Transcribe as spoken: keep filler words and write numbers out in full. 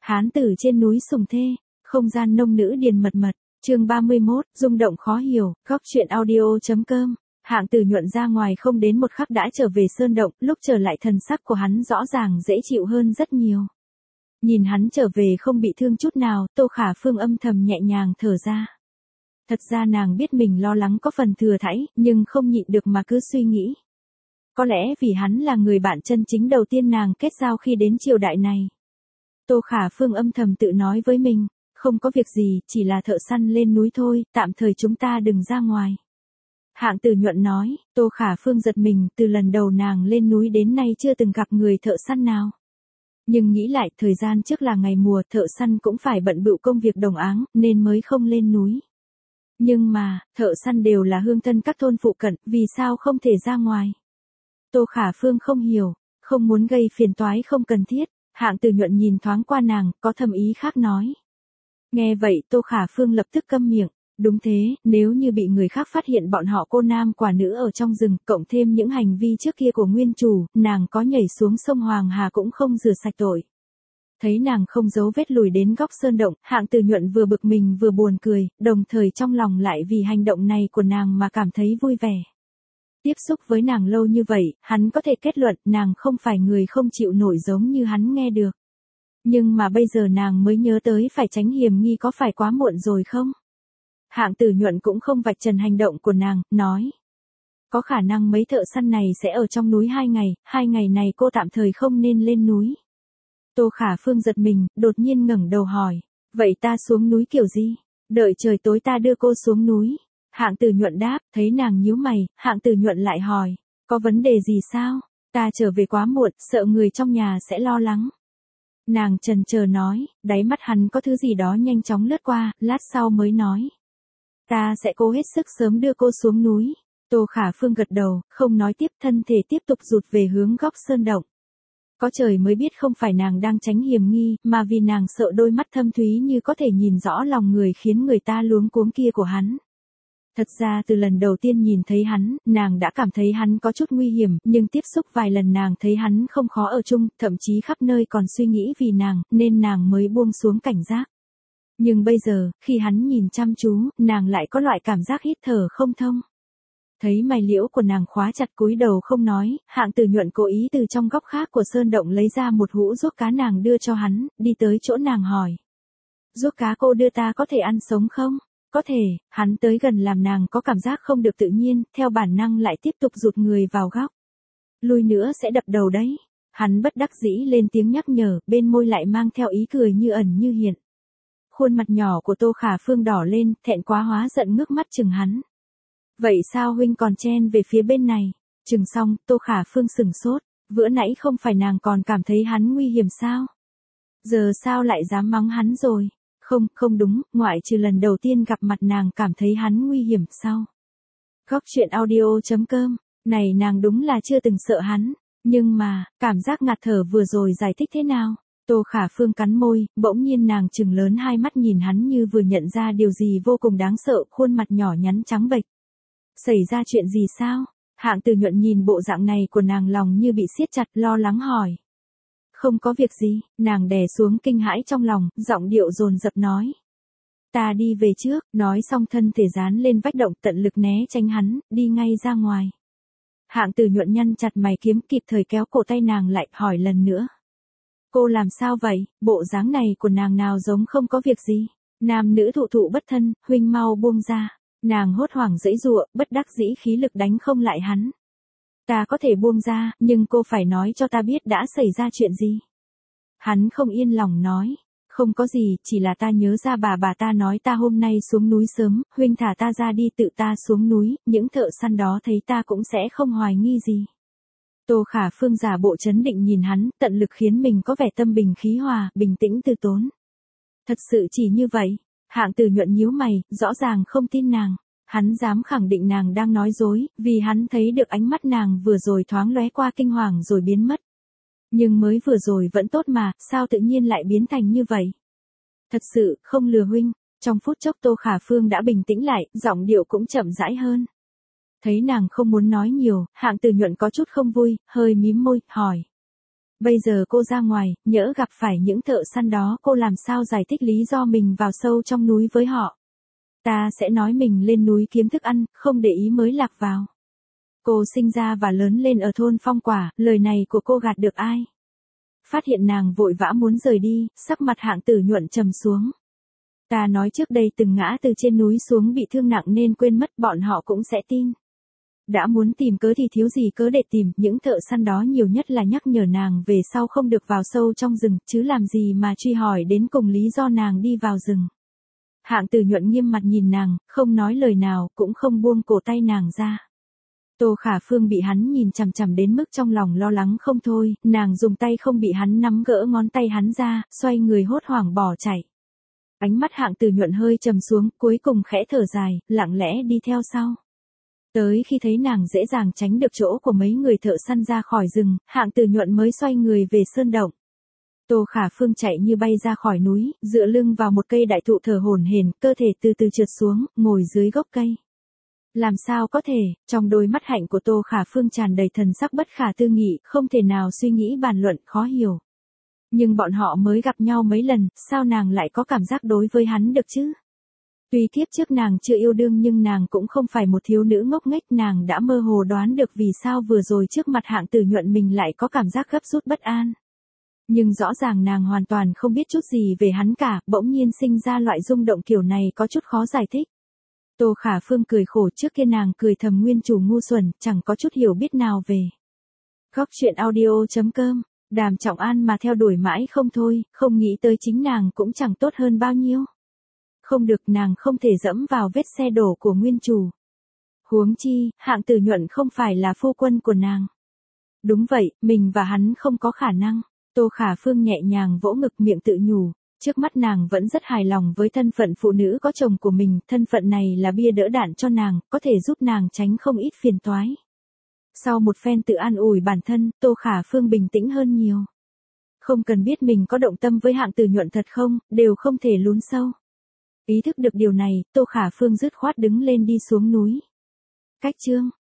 Hán tử trên núi Sùng Thê, không gian nông nữ điền mật mật, chương ba mươi mốt, rung động khó hiểu, góc truyện audio.com. Hạng Tử Nhuận ra ngoài không đến một khắc đã trở về sơn động, lúc trở lại thần sắc của hắn rõ ràng dễ chịu hơn rất nhiều. Nhìn hắn trở về không bị thương chút nào, Tô Khả Phương âm thầm nhẹ nhàng thở ra. Thật ra nàng biết mình lo lắng có phần thừa thãi, nhưng không nhịn được mà cứ suy nghĩ. Có lẽ vì hắn là người bạn chân chính đầu tiên nàng kết giao khi đến triều đại này. Tô Khả Phương âm thầm tự nói với mình, không có việc gì, chỉ là thợ săn lên núi thôi, tạm thời chúng ta đừng ra ngoài. Hạng Tử Nhuận nói, Tô Khả Phương giật mình, từ lần đầu nàng lên núi đến nay chưa từng gặp người thợ săn nào. Nhưng nghĩ lại, thời gian trước là ngày mùa, thợ săn cũng phải bận bịu công việc đồng áng, nên mới không lên núi. Nhưng mà, thợ săn đều là hương thân các thôn phụ cận, vì sao không thể ra ngoài? Tô Khả Phương không hiểu, không muốn gây phiền toái không cần thiết. Hạng Tử Nhuận nhìn thoáng qua nàng, có thâm ý khác nói. Nghe vậy Tô Khả Phương lập tức câm miệng. Đúng thế, nếu như bị người khác phát hiện bọn họ cô nam quả nữ ở trong rừng, cộng thêm những hành vi trước kia của nguyên chủ, nàng có nhảy xuống sông Hoàng Hà cũng không rửa sạch tội. Thấy nàng không giấu vết lùi đến góc sơn động, Hạng Tử Nhuận vừa bực mình vừa buồn cười, đồng thời trong lòng lại vì hành động này của nàng mà cảm thấy vui vẻ. Tiếp xúc với nàng lâu như vậy, hắn có thể kết luận nàng không phải người không chịu nổi giống như hắn nghe được. Nhưng mà bây giờ nàng mới nhớ tới phải tránh hiểm nghi, có phải quá muộn rồi không? Hạng Tử Nhuận cũng không vạch trần hành động của nàng, nói. Có khả năng mấy thợ săn này sẽ ở trong núi hai ngày, hai ngày này cô tạm thời không nên lên núi. Tô Khả Phương giật mình, đột nhiên ngẩng đầu hỏi. Vậy ta xuống núi kiểu gì? Đợi trời tối ta đưa cô xuống núi. Hạng Tử Nhuận đáp, thấy nàng nhíu mày, Hạng Tử Nhuận lại hỏi. Có vấn đề gì sao? Ta trở về quá muộn, sợ người trong nhà sẽ lo lắng. Nàng chần chờ nói, đáy mắt hắn có thứ gì đó nhanh chóng lướt qua, lát sau mới nói. Ta sẽ cố hết sức sớm đưa cô xuống núi. Tô Khả Phương gật đầu, không nói tiếp, thân thể tiếp tục rụt về hướng góc sơn động. Có trời mới biết không phải nàng đang tránh hiểm nghi, mà vì nàng sợ đôi mắt thâm thúy như có thể nhìn rõ lòng người khiến người ta luống cuống kia của hắn. Thật ra từ lần đầu tiên nhìn thấy hắn, nàng đã cảm thấy hắn có chút nguy hiểm, nhưng tiếp xúc vài lần nàng thấy hắn không khó ở chung, thậm chí khắp nơi còn suy nghĩ vì nàng, nên nàng mới buông xuống cảnh giác. Nhưng bây giờ, khi hắn nhìn chăm chú, nàng lại có loại cảm giác hít thở không thông. Thấy mày liễu của nàng khóa chặt cúi đầu không nói, Hạng Tử Nhuận cố ý từ trong góc khác của sơn động lấy ra một hũ ruốc cá nàng đưa cho hắn, đi tới chỗ nàng hỏi. Ruốc cá cô đưa ta có thể ăn sống không? Có thể, hắn tới gần làm nàng có cảm giác không được tự nhiên, theo bản năng lại tiếp tục rụt người vào góc. Lui nữa sẽ đập đầu đấy. Hắn bất đắc dĩ lên tiếng nhắc nhở, bên môi lại mang theo ý cười như ẩn như hiện. Khuôn mặt nhỏ của Tô Khả Phương đỏ lên, thẹn quá hóa giận ngước mắt chừng hắn. Vậy sao huynh còn chen về phía bên này? Chừng xong, Tô Khả Phương sừng sốt, bữa nãy không phải nàng còn cảm thấy hắn nguy hiểm sao? Giờ sao lại dám mắng hắn rồi? Không, không đúng, ngoại trừ lần đầu tiên gặp mặt nàng cảm thấy hắn nguy hiểm sao? Góc truyện audio.com, này nàng đúng là chưa từng sợ hắn, nhưng mà, cảm giác ngạt thở vừa rồi giải thích thế nào? Tô Khả Phương cắn môi, bỗng nhiên nàng trừng lớn hai mắt nhìn hắn như vừa nhận ra điều gì vô cùng đáng sợ, khuôn mặt nhỏ nhắn trắng bệch. Xảy ra chuyện gì sao? Hạng Tử Nhuận nhìn bộ dạng này của nàng lòng như bị siết chặt, lo lắng hỏi. Không có việc gì, nàng đè xuống kinh hãi trong lòng, giọng điệu dồn dập nói. Ta đi về trước, nói xong thân thể dán lên vách động, tận lực né tránh hắn, đi ngay ra ngoài. Hạng Tử Nhuận nhăn chặt mày kiếm, kịp thời kéo cổ tay nàng lại, hỏi lần nữa. Cô làm sao vậy? Bộ dáng này của nàng nào giống không có việc gì. Nam nữ thụ thụ bất thân, huynh mau buông ra. Nàng hốt hoảng giãy giụa, bất đắc dĩ khí lực đánh không lại hắn. Ta có thể buông ra, nhưng cô phải nói cho ta biết đã xảy ra chuyện gì. Hắn không yên lòng nói. Không có gì, chỉ là ta nhớ ra bà bà ta nói ta hôm nay xuống núi sớm, huynh thả ta ra đi, tự ta xuống núi, những thợ săn đó thấy ta cũng sẽ không hoài nghi gì. Tô Khả Phương giả bộ trấn định nhìn hắn, tận lực khiến mình có vẻ tâm bình khí hòa, bình tĩnh từ tốn. Thật sự chỉ như vậy? Hạng Tử Nhuận nhíu mày, rõ ràng không tin nàng. Hắn dám khẳng định nàng đang nói dối, vì hắn thấy được ánh mắt nàng vừa rồi thoáng lóe qua kinh hoàng rồi biến mất. Nhưng mới vừa rồi vẫn tốt mà, sao tự nhiên lại biến thành như vậy? Thật sự, không lừa huynh. Trong phút chốc Tô Khả Phương đã bình tĩnh lại, giọng điệu cũng chậm rãi hơn. Thấy nàng không muốn nói nhiều, Hạng Tử Nhuận có chút không vui, hơi mím môi, hỏi. Bây giờ cô ra ngoài, nhỡ gặp phải những thợ săn đó cô làm sao giải thích lý do mình vào sâu trong núi với họ. Ta sẽ nói mình lên núi kiếm thức ăn, không để ý mới lạc vào. Cô sinh ra và lớn lên ở thôn Phong Quả, lời này của cô gạt được ai? Phát hiện nàng vội vã muốn rời đi, sắc mặt Hạng Tử Nhuận trầm xuống. Ta nói trước đây từng ngã từ trên núi xuống bị thương nặng nên quên mất, bọn họ cũng sẽ tin. Đã muốn tìm cớ thì thiếu gì cớ để tìm, những thợ săn đó nhiều nhất là nhắc nhở nàng về sau không được vào sâu trong rừng, chứ làm gì mà truy hỏi đến cùng lý do nàng đi vào rừng. Hạng Tử Nhuận nghiêm mặt nhìn nàng, không nói lời nào, cũng không buông cổ tay nàng ra. Tô Khả Phương bị hắn nhìn chằm chằm đến mức trong lòng lo lắng không thôi, nàng dùng tay không bị hắn nắm gỡ ngón tay hắn ra, xoay người hốt hoảng bỏ chạy. Ánh mắt Hạng Tử Nhuận hơi trầm xuống, cuối cùng khẽ thở dài, lặng lẽ đi theo sau. Tới khi thấy nàng dễ dàng tránh được chỗ của mấy người thợ săn ra khỏi rừng, Hạng Tử Nhuận mới xoay người về sơn động. Tô Khả Phương chạy như bay ra khỏi núi, dựa lưng vào một cây đại thụ thở hổn hển, cơ thể từ từ trượt xuống, ngồi dưới gốc cây. Làm sao có thể, trong đôi mắt hạnh của Tô Khả Phương tràn đầy thần sắc bất khả tư nghị, không thể nào suy nghĩ bàn luận, khó hiểu. Nhưng bọn họ mới gặp nhau mấy lần, sao nàng lại có cảm giác đối với hắn được chứ? Tuy kiếp trước nàng chưa yêu đương nhưng nàng cũng không phải một thiếu nữ ngốc nghếch, nàng đã mơ hồ đoán được vì sao vừa rồi trước mặt Hạng Tử Nhuận mình lại có cảm giác gấp rút bất an. Nhưng rõ ràng nàng hoàn toàn không biết chút gì về hắn cả, bỗng nhiên sinh ra loại rung động kiểu này có chút khó giải thích. Tô Khả Phương cười khổ, trước kia nàng cười thầm nguyên chủ ngu xuẩn, chẳng có chút hiểu biết nào về. Góc truyện audio chấm com, Đàm Trọng An mà theo đuổi mãi không thôi, không nghĩ tới chính nàng cũng chẳng tốt hơn bao nhiêu. Không được, nàng không thể dẫm vào vết xe đổ của nguyên chủ. Huống chi, Hạng Tử Nhuận không phải là phu quân của nàng. Đúng vậy, mình và hắn không có khả năng. Tô Khả Phương nhẹ nhàng vỗ ngực miệng tự nhủ. Trước mắt nàng vẫn rất hài lòng với thân phận phụ nữ có chồng của mình, thân phận này là bia đỡ đạn cho nàng, có thể giúp nàng tránh không ít phiền toái. Sau một phen tự an ủi bản thân, Tô Khả Phương bình tĩnh hơn nhiều. Không cần biết mình có động tâm với Hạng Tử Nhuận thật không, đều không thể lún sâu. Ý thức được điều này, Tô Khả Phương dứt khoát đứng lên đi xuống núi. Cách chương